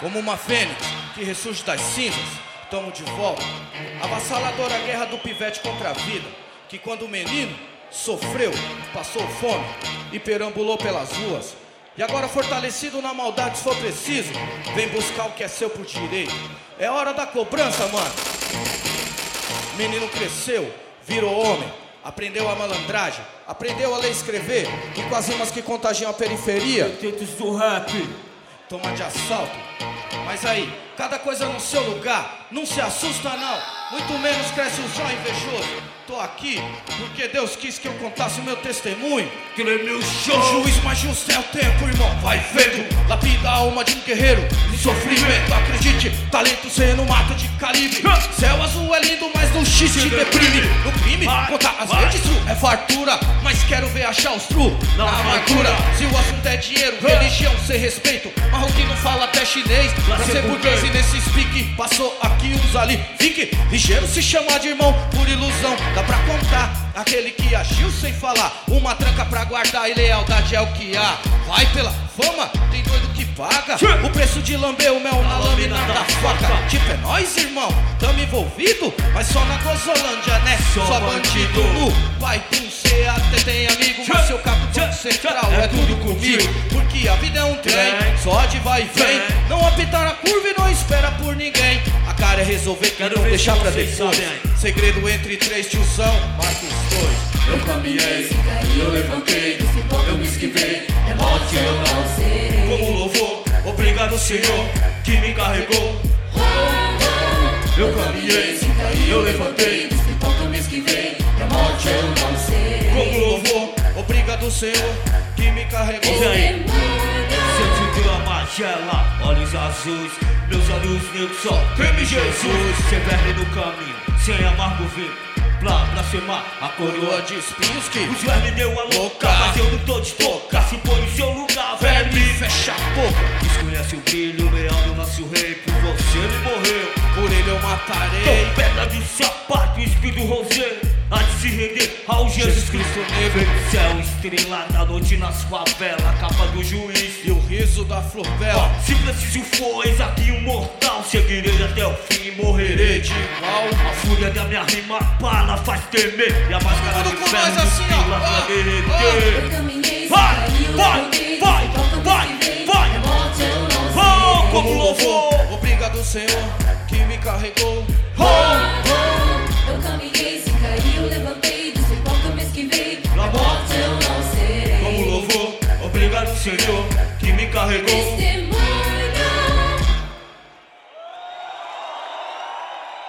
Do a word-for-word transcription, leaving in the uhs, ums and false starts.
Como uma fênix que ressurge das cinzas, tamo de volta. Avassaladora guerra do pivete contra a vida, que quando o menino sofreu, passou fome e perambulou pelas ruas. E agora fortalecido na maldade, se for preciso, vem buscar o que é seu por direito. É hora da cobrança, mano. Menino cresceu, virou homem, aprendeu a malandragem, aprendeu a ler e escrever, e com as rimas que contagiam a periferia, Tentos do rap, toma de assalto. Mas aí, cada coisa no seu lugar, não se assusta não, muito menos cresce o zóio invejoso. Tô aqui porque Deus quis que eu contasse o meu testemunho. que é meu O show. juiz mais justo é o tempo, irmão, vai vendo. Lapida a alma de um guerreiro de sofrimento. Acredite, talento sendo mato de calibre. Céu azul é lindo, mas no X te deprime. No crime, contar as vezes true é fartura, mas quero ver achar os true na amargura. Se o assunto é dinheiro, religião, sem respeito, marroquino fala até chinês, pra ser burguês. E nesse speak, passou aqui uns ali. Fique ligeiro se chamar de irmão por ilusão. Dá pra contar aquele que agiu sem falar. Uma tranca pra guardar e lealdade é o que há. Vai pela fama, tem doido que paga o preço de lamber o mel na lâmina da faca. Tipo é nós, irmão, tamo envolvido, mas só na Gozolândia, né? Só bandido no pai, tu cê até tem amigo, mas seu capitão central é tudo comigo. Porque a vida é um trem, só de vai e vem. Não apitar a curva e não espera por ninguém. A cara é resolver que não deixar pra depois. Segredo entre três, tiozão, Marcos dois. Eu caminhei, eu levantei, eu me esquivei, é morte eu não serei. Como louvor, obrigado Senhor que me carregou. Eu caminhei, eu levantei, eu me esquivei, é morte eu não serei. Como louvor, obrigado Senhor que me carregou. E aí? Sentindo a magela, olhos azuis, meus olhos negros só teme Jesus. Sem verme no caminho, sem amargo vinho, pra blasfemar a coroa de espinhos que os vermes deu a louca, mas eu não tô de toca. Se põe no seu lugar, verme, fecha a boca. desconhece o brilho, leão do nosso rei. Por você ele morreu, por ele eu matarei. com pedra de sapato, espírito rosé, há de se render ao Jesus Cristo negro. Céu, estrela da noite nas favelas, a capa do juiz E o riso da flor bela. se preciso for, eis aqui um mortal. Seguirei até o fim e morrerei de igual. A fúria da minha rima bala faz temer, e a máscara Tudo do com inferno nós assim, ó. desfila pra Ó, derreter. Eu caminhei, Vai, saí, eu vai, levantei, vai, disse, toca, vai, me esquivei, vai. é morte eu não Oh, serei. como louvor, Obrigado Senhor que me carregou. oh, Oh, eu caminhei, se caí, eu levantei, disse, toca, me esquivei, é morte eu não serei. como louvor, obrigado Senhor que me carregou. Testemunho